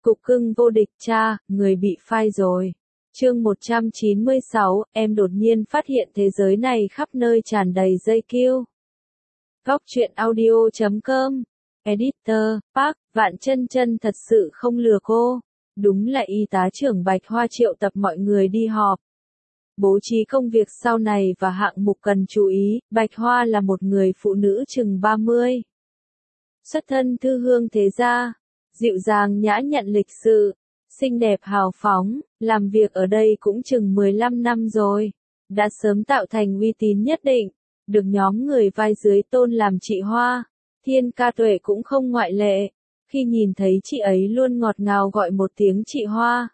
Cục cưng vô địch cha, người bị phai rồi. Chương 196, em đột nhiên phát hiện thế giới này khắp nơi tràn đầy dây kiêu. Góc truyện audio.com. Editor, Park, Vạn Chân Chân thật sự không lừa cô. Đúng là y tá trưởng Bạch Hoa triệu tập mọi người đi họp. Bố trí công việc sau này và hạng mục cần chú ý, Bạch Hoa là một người phụ nữ chừng 30. Xuất thân thư hương thế gia, dịu dàng nhã nhặn lịch sự, xinh đẹp hào phóng, làm việc ở đây cũng chừng 15 năm rồi. Đã sớm tạo thành uy tín nhất định, được nhóm người vai dưới tôn làm chị Hoa. Thiên Ca Tuệ cũng không ngoại lệ, khi nhìn thấy chị ấy luôn ngọt ngào gọi một tiếng chị Hoa.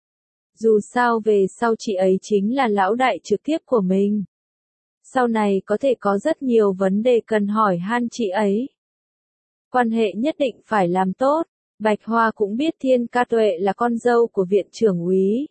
Dù sao về sau chị ấy chính là lão đại trực tiếp của mình. Sau này có thể có rất nhiều vấn đề cần hỏi han chị ấy. Quan hệ nhất định phải làm tốt. Bạch Hoa cũng biết Thiên Ca Tuệ là con dâu của viện trưởng úy.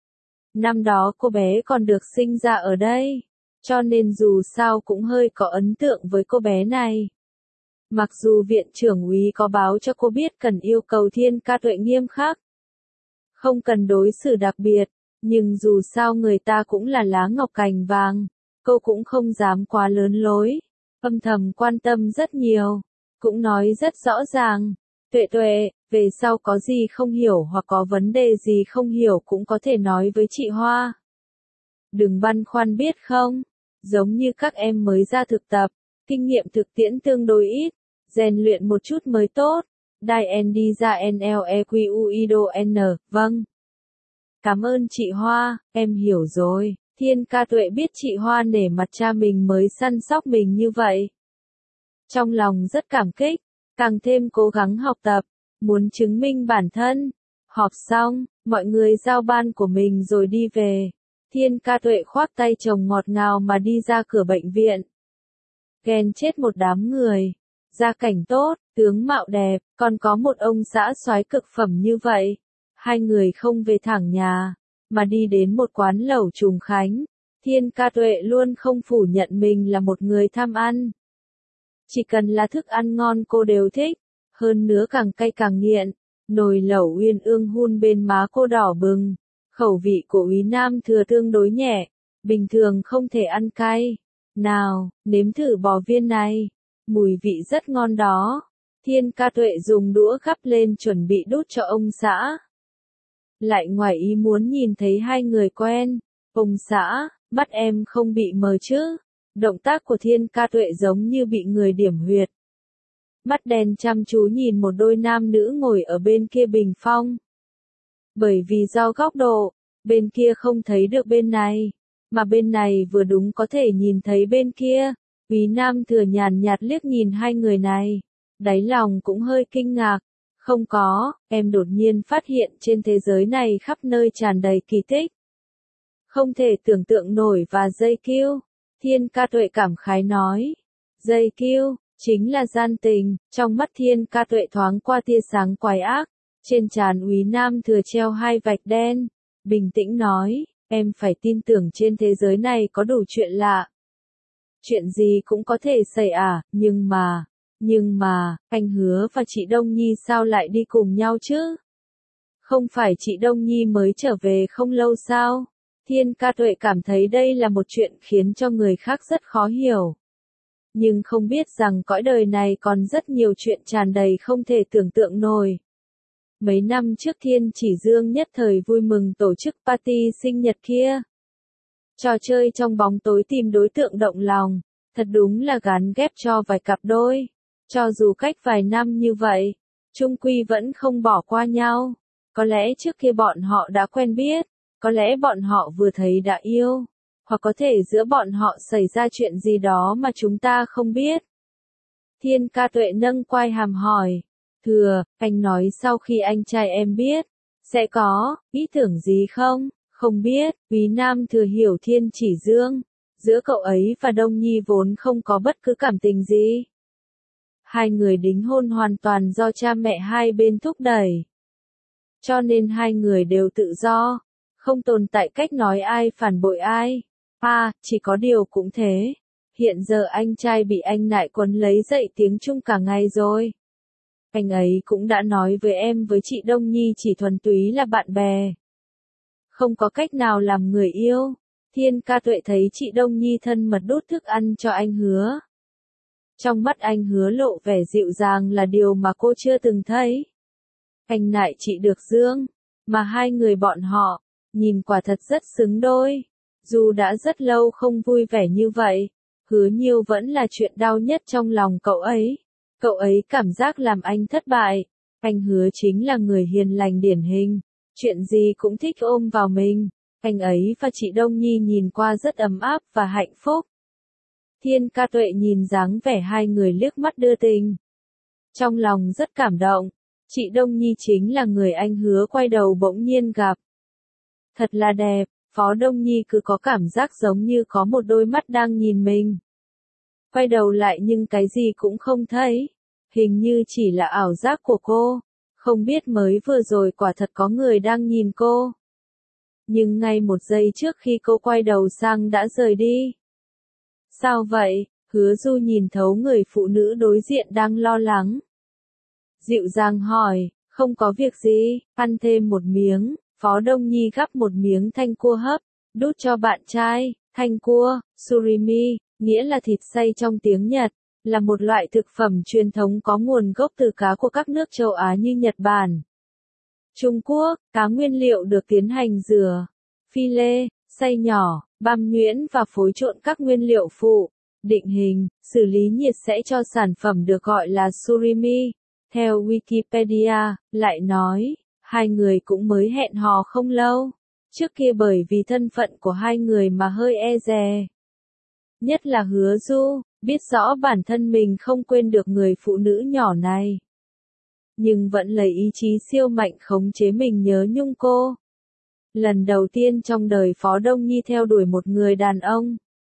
Năm đó cô bé còn được sinh ra ở đây, cho nên dù sao cũng hơi có ấn tượng với cô bé này. Mặc dù viện trưởng úy có báo cho cô biết cần yêu cầu Thiên Ca Tuệ nghiêm khắc, không cần đối xử đặc biệt, nhưng dù sao người ta cũng là lá ngọc cành vàng, cô cũng không dám quá lớn lối, âm thầm quan tâm rất nhiều, cũng nói rất rõ ràng. Tuệ Tuệ, về sau có gì không hiểu hoặc có vấn đề gì không hiểu cũng có thể nói với chị Hoa. Đừng băn khoăn biết không, giống như các em mới ra thực tập, kinh nghiệm thực tiễn tương đối ít, rèn luyện một chút mới tốt. Đai N đi ra NLEQUIDO N, vâng. Cảm ơn chị Hoa, em hiểu rồi. Thiên Ca Tuệ biết chị Hoa nể mặt cha mình mới săn sóc mình như vậy. Trong lòng rất cảm kích, càng thêm cố gắng học tập, muốn chứng minh bản thân. Họp xong, mọi người giao ban của mình rồi đi về. Thiên Ca Tuệ khoác tay chồng ngọt ngào mà đi ra cửa bệnh viện. Ghen chết một đám người. Gia cảnh tốt, tướng mạo đẹp, còn có một ông xã soái cực phẩm như vậy. Hai người không về thẳng nhà, mà đi đến một quán lẩu Trùng Khánh. Thiên Ca Tuệ luôn không phủ nhận mình là một người tham ăn. Chỉ cần là thức ăn ngon cô đều thích, hơn nữa càng cay càng nghiện. Nồi lẩu uyên ương hun bên má cô đỏ bừng. Khẩu vị của úy Nam Thừa tương đối nhẹ, bình thường không thể ăn cay. Nào, nếm thử bò viên này. Mùi vị rất ngon đó. Thiên Ca Tuệ dùng đũa gắp lên chuẩn bị đút cho ông xã. Lại ngoài ý muốn nhìn thấy hai người quen. Ông xã, mắt em không bị mờ chứ? Động tác của Thiên Ca Tuệ giống như bị người điểm huyệt. Mắt đen chăm chú nhìn một đôi nam nữ ngồi ở bên kia bình phong. Bởi vì do góc độ, bên kia không thấy được bên này, mà bên này vừa đúng có thể nhìn thấy bên kia. Úy Nam Thừa nhàn nhạt liếc nhìn hai người này, đáy lòng cũng hơi kinh ngạc. Không có, em đột nhiên phát hiện trên thế giới này khắp nơi tràn đầy kỳ tích. Không thể tưởng tượng nổi và dây kiêu. Thiên Ca Tuệ cảm khái nói. Dây kiêu, chính là gian tình. Trong mắt Thiên Ca Tuệ thoáng qua tia sáng quái ác. Trên trán úy Nam Thừa treo hai vạch đen. Bình tĩnh nói, em phải tin tưởng trên thế giới này có đủ chuyện lạ. Chuyện gì cũng có thể xảy nhưng mà, anh Hứa và chị Đông Nhi sao lại đi cùng nhau chứ? Không phải chị Đông Nhi mới trở về không lâu sao? Thiên Ca Tuệ cảm thấy đây là một chuyện khiến cho người khác rất khó hiểu. Nhưng không biết rằng cõi đời này còn rất nhiều chuyện tràn đầy không thể tưởng tượng nổi. Mấy năm trước Thiên Chỉ Dương nhất thời vui mừng tổ chức party sinh nhật kia. Trò chơi trong bóng tối tìm đối tượng động lòng, thật đúng là gắn ghép cho vài cặp đôi. Cho dù cách vài năm như vậy, chung quy vẫn không bỏ qua nhau. Có lẽ trước kia bọn họ đã quen biết, có lẽ bọn họ vừa thấy đã yêu, hoặc có thể giữa bọn họ xảy ra chuyện gì đó mà chúng ta không biết. Thiên Ca Tuệ nâng quai hàm hỏi, Thừa, anh nói sau khi anh trai em biết, sẽ có ý tưởng gì không? Không biết. Úy Nam Thừa hiểu Thiên Chỉ Dương, giữa cậu ấy và Đông Nhi vốn không có bất cứ cảm tình gì. Hai người đính hôn hoàn toàn do cha mẹ hai bên thúc đẩy. Cho nên hai người đều tự do, không tồn tại cách nói ai phản bội ai. Chỉ có điều cũng thế. Hiện giờ anh trai bị anh nại quấn lấy dậy tiếng Trung cả ngày rồi. Anh ấy cũng đã nói với em với chị Đông Nhi chỉ thuần túy là bạn bè. Không có cách nào làm người yêu. Thiên Ca Tuệ thấy chị Đông Nhi thân mật đút thức ăn cho anh Hứa. Trong mắt anh Hứa lộ vẻ dịu dàng là điều mà cô chưa từng thấy. Anh nại chị được dưỡng, mà hai người bọn họ, nhìn quả thật rất xứng đôi. Dù đã rất lâu không vui vẻ như vậy, Hứa Nhiêu vẫn là chuyện đau nhất trong lòng cậu ấy. Cậu ấy cảm giác làm anh thất bại. Anh Hứa chính là người hiền lành điển hình, chuyện gì cũng thích ôm vào mình. Anh ấy và chị Đông Nhi nhìn qua rất ấm áp và hạnh phúc. Thiên Ca Tuệ nhìn dáng vẻ hai người liếc mắt đưa tình. Trong lòng rất cảm động. Chị Đông Nhi chính là người anh Hứa quay đầu bỗng nhiên gặp. Thật là đẹp, Phó Đông Nhi cứ có cảm giác giống như có một đôi mắt đang nhìn mình. Quay đầu lại nhưng cái gì cũng không thấy. Hình như chỉ là ảo giác của cô. Không biết mới vừa rồi quả thật có người đang nhìn cô. Nhưng ngay một giây trước khi cô quay đầu sang đã rời đi. Sao vậy? Hứa Du nhìn thấu người phụ nữ đối diện đang lo lắng. Dịu dàng hỏi, không có việc gì, ăn thêm một miếng. Phó Đông Nhi gắp một miếng thanh cua hấp, đút cho bạn trai. Thanh cua, surimi, nghĩa là thịt xay trong tiếng Nhật, là một loại thực phẩm truyền thống có nguồn gốc từ cá của các nước châu Á như Nhật Bản, Trung Quốc. Cá nguyên liệu được tiến hành rửa, phi lê, xay nhỏ, băm nhuyễn và phối trộn các nguyên liệu phụ, định hình, xử lý nhiệt sẽ cho sản phẩm được gọi là surimi. Theo Wikipedia, lại nói, hai người cũng mới hẹn hò không lâu. Trước kia bởi vì thân phận của hai người mà hơi e dè. Nhất là Hứa Du, biết rõ bản thân mình không quên được người phụ nữ nhỏ này. Nhưng vẫn lấy ý chí siêu mạnh khống chế mình nhớ nhung cô. Lần đầu tiên trong đời Phó Đông Nhi theo đuổi một người đàn ông.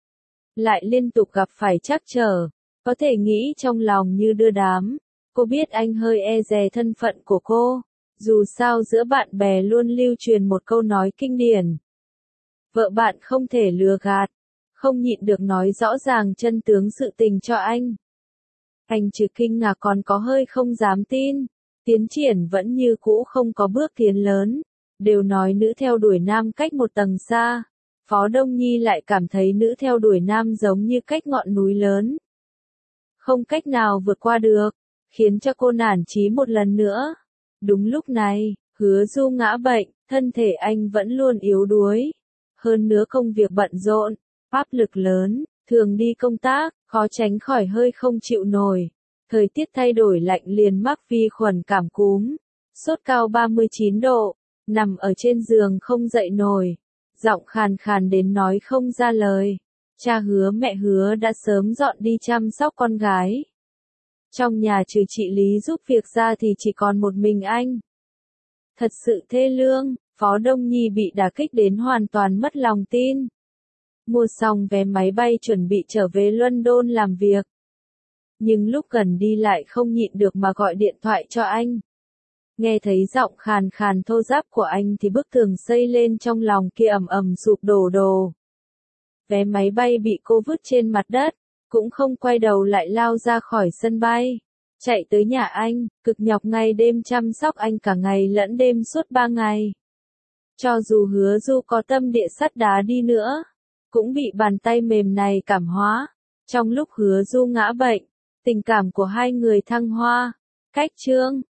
Lại liên tục gặp phải trắc trở, có thể nghĩ trong lòng như đưa đám. Cô biết anh hơi e dè thân phận của cô. Dù sao giữa bạn bè luôn lưu truyền một câu nói kinh điển. Vợ bạn không thể lừa gạt. Không nhịn được nói rõ ràng chân tướng sự tình cho anh. Anh trừ kinh ngạc còn có hơi không dám tin. Tiến triển vẫn như cũ không có bước tiến lớn. Đều nói nữ theo đuổi nam cách một tầng xa. Phó Đông Nhi lại cảm thấy nữ theo đuổi nam giống như cách ngọn núi lớn. Không cách nào vượt qua được. Khiến cho cô nản chí một lần nữa. Đúng lúc này, Hứa Du ngã bệnh, thân thể anh vẫn luôn yếu đuối. Hơn nữa công việc bận rộn, áp lực lớn, thường đi công tác, khó tránh khỏi hơi không chịu nổi. Thời tiết thay đổi lạnh liền mắc vi khuẩn cảm cúm. Sốt cao 39 độ, nằm ở trên giường không dậy nổi. Giọng khàn khàn đến nói không ra lời. Cha Hứa mẹ Hứa đã sớm dọn đi chăm sóc con gái. Trong nhà trừ chị Lý giúp việc ra thì chỉ còn một mình anh. Thật sự thê lương, Phó Đông Nhi bị đả kích đến hoàn toàn mất lòng tin. Mua xong vé máy bay chuẩn bị trở về London làm việc. Nhưng lúc gần đi lại không nhịn được mà gọi điện thoại cho anh. Nghe thấy giọng khàn khàn thô ráp của anh thì bức tường xây lên trong lòng kia ầm ầm sụp đổ đồ. Vé máy bay bị cô vứt trên mặt đất. Cũng không quay đầu lại lao ra khỏi sân bay. Chạy tới nhà anh, cực nhọc ngày đêm chăm sóc anh cả ngày lẫn đêm suốt 3 ngày. Cho dù Hứa Du có tâm địa sắt đá đi nữa, cũng bị bàn tay mềm này cảm hóa. Trong lúc Hứa Du ngã bệnh, tình cảm của hai người thăng hoa. Cách chương